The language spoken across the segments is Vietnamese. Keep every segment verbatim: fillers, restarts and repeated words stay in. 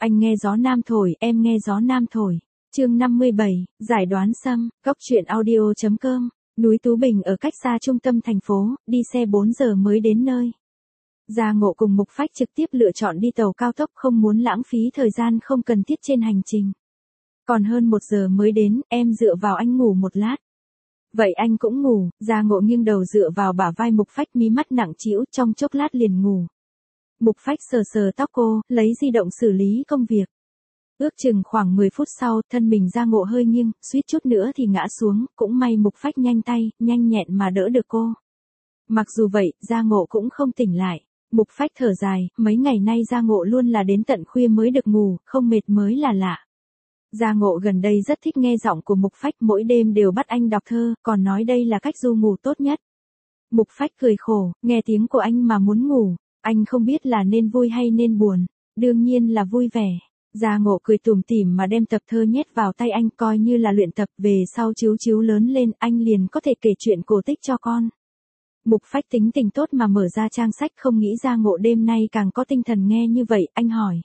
Anh nghe gió nam thổi, em nghe gió nam thổi. Chương năm mươi bảy, giải đoán sâm, góc truyện audio chấm com. Núi Tú Bình ở cách xa trung tâm thành phố, đi xe bốn giờ mới đến nơi. Gia Ngộ cùng Mục Phách trực tiếp lựa chọn đi tàu cao tốc, không muốn lãng phí thời gian không cần thiết trên hành trình. Còn hơn một giờ mới đến, em dựa vào anh ngủ một lát. Vậy anh cũng ngủ. Gia Ngộ nghiêng đầu dựa vào bả vai Mục Phách, mí mắt nặng trĩu, trong chốc lát liền ngủ. Mục Phách sờ sờ tóc cô, lấy di động xử lý công việc. Ước chừng khoảng mười phút sau, thân mình Gia Ngộ hơi nghiêng, suýt chút nữa thì ngã xuống, cũng may Mục Phách nhanh tay, nhanh nhẹn mà đỡ được cô. Mặc dù vậy, Gia Ngộ cũng không tỉnh lại. Mục Phách thở dài, mấy ngày nay Gia Ngộ luôn là đến tận khuya mới được ngủ, không mệt mới là lạ. Gia Ngộ gần đây rất thích nghe giọng của Mục Phách, mỗi đêm đều bắt anh đọc thơ, còn nói đây là cách du ngủ tốt nhất. Mục Phách cười khổ, nghe tiếng của anh mà muốn ngủ, anh không biết là nên vui hay nên buồn, đương nhiên là vui vẻ. Gia Ngộ cười tủm tỉm mà đem tập thơ nhét vào tay anh, coi như là luyện tập, về sau chíu chíu lớn lên anh liền có thể kể chuyện cổ tích cho con. Mục Phách tính tình tốt mà mở ra trang sách, không nghĩ Gia Ngộ đêm nay càng có tinh thần nghe như vậy, anh hỏi.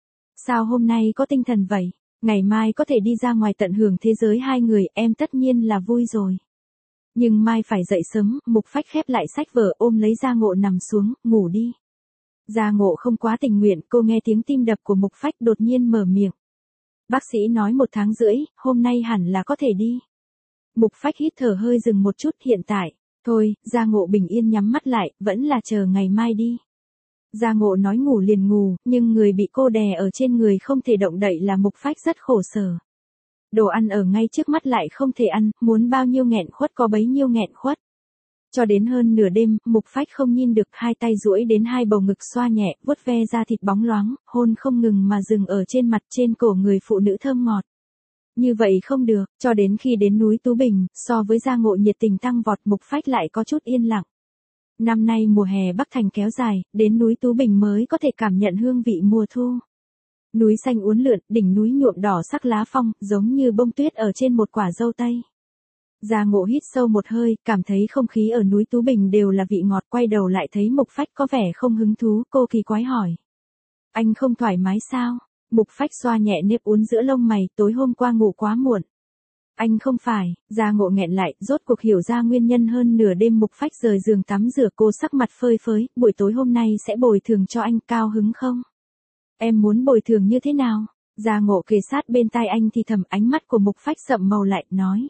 Sao hôm nay có tinh thần vậy? Ngày mai có thể đi ra ngoài tận hưởng thế giới hai người, em tất nhiên là vui rồi. Nhưng mai phải dậy sớm. Mục Phách khép lại sách vở, ôm lấy Gia Ngộ nằm xuống, ngủ đi. Gia Ngộ không quá tình nguyện, cô nghe tiếng tim đập của Mục Phách đột nhiên mở miệng. Bác sĩ nói một tháng rưỡi, hôm nay hẳn là có thể đi. Mục Phách hít thở hơi dừng một chút, hiện tại. Thôi, Gia Ngộ bình yên nhắm mắt lại, vẫn là chờ ngày mai đi. Gia Ngộ nói ngủ liền ngủ, nhưng người bị cô đè ở trên người không thể động đậy là Mục Phách rất khổ sở. Đồ ăn ở ngay trước mắt lại không thể ăn, muốn bao nhiêu nghẹn khuất có bấy nhiêu nghẹn khuất. Cho đến hơn nửa đêm, Mục Phách không nhìn được, hai tay duỗi đến hai bầu ngực xoa nhẹ, vuốt ve da thịt bóng loáng, hôn không ngừng mà dừng ở trên mặt, trên cổ người phụ nữ thơm ngọt. Như vậy không được, cho đến khi đến núi Tú Bình, so với Gia Ngộ nhiệt tình tăng vọt, Mục Phách lại có chút yên lặng. Năm nay mùa hè Bắc Thành kéo dài, đến núi Tú Bình mới có thể cảm nhận hương vị mùa thu. Núi xanh uốn lượn, đỉnh núi nhuộm đỏ sắc lá phong, giống như bông tuyết ở trên một quả dâu tây. Gia Ngộ hít sâu một hơi, cảm thấy không khí ở núi Tú Bình đều là vị ngọt, quay đầu lại thấy Mục Phách có vẻ không hứng thú, cô kỳ quái hỏi. Anh không thoải mái sao? Mục Phách xoa nhẹ nếp uốn giữa lông mày, tối hôm qua ngủ quá muộn. Anh không phải. Gia Ngộ nghẹn lại, rốt cuộc hiểu ra nguyên nhân. Hơn nửa đêm Mục Phách rời giường tắm rửa, cô sắc mặt phơi phới, buổi tối hôm nay sẽ bồi thường cho anh, cao hứng không? Em muốn bồi thường như thế nào? Gia Ngộ kề sát bên tai anh thì thầm, ánh mắt của Mục Phách sậm màu lại, nói.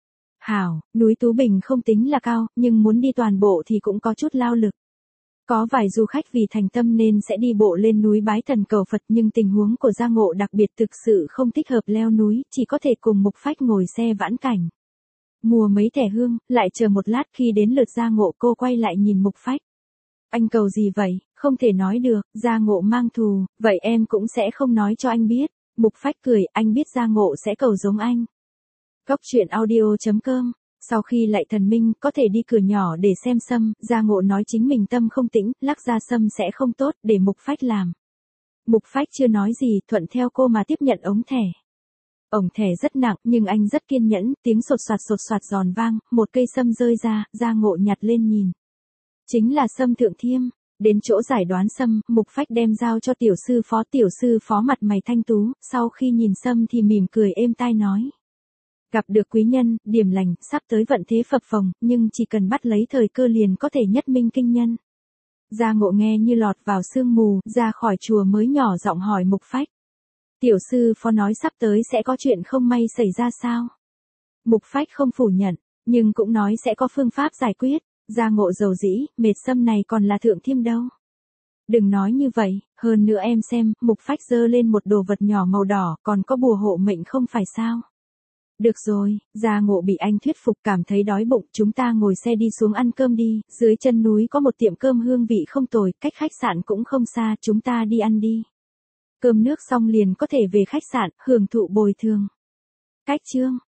Hảo, núi Tú Bình không tính là cao, nhưng muốn đi toàn bộ thì cũng có chút lao lực. Có vài du khách vì thành tâm nên sẽ đi bộ lên núi bái thần cầu Phật, nhưng tình huống của Gia Ngộ đặc biệt, thực sự không thích hợp leo núi, chỉ có thể cùng Mục Phách ngồi xe vãn cảnh. Mua mấy thẻ hương, lại chờ một lát, khi đến lượt Gia Ngộ cô quay lại nhìn Mục Phách. Anh cầu gì vậy? Không thể nói được. Gia Ngộ mang thù, vậy em cũng sẽ không nói cho anh biết. Mục Phách cười, anh biết Gia Ngộ sẽ cầu giống anh. Góc truyện audio chấm com. Sau khi lại thần minh, có thể đi cửa nhỏ để xem sâm, Gia Ngộ nói chính mình tâm không tĩnh, lắc ra sâm sẽ không tốt, để Mục Phách làm. Mục Phách chưa nói gì, thuận theo cô mà tiếp nhận ống thẻ. Ống thẻ rất nặng, nhưng anh rất kiên nhẫn, tiếng sột soạt sột soạt giòn vang, một cây sâm rơi ra, Gia Ngộ nhặt lên nhìn. Chính là sâm thượng thiêm. Đến chỗ giải đoán sâm, Mục Phách đem giao cho tiểu sư phó, tiểu sư phó mặt mày thanh tú, sau khi nhìn sâm thì mỉm cười êm tai nói. Gặp được quý nhân, điểm lành, sắp tới vận thế phập phồng, nhưng chỉ cần bắt lấy thời cơ liền có thể nhất minh kinh nhân. Gia Ngộ nghe như lọt vào sương mù, ra khỏi chùa mới nhỏ giọng hỏi Mục Phách. Tiểu sư phó nói sắp tới sẽ có chuyện không may xảy ra sao? Mục Phách không phủ nhận, nhưng cũng nói sẽ có phương pháp giải quyết. Gia Ngộ dầu dĩ, mệt sâm này còn là thượng thiêm đâu. Đừng nói như vậy, hơn nữa em xem, Mục Phách giơ lên một đồ vật nhỏ màu đỏ, còn có bùa hộ mệnh không phải sao? Được rồi, Gia Ngộ bị anh thuyết phục, cảm thấy đói bụng, chúng ta ngồi xe đi xuống ăn cơm đi, dưới chân núi có một tiệm cơm hương vị không tồi, cách khách sạn cũng không xa, chúng ta đi ăn đi. Cơm nước xong liền có thể về khách sạn, hưởng thụ bồi thường. Cách chương.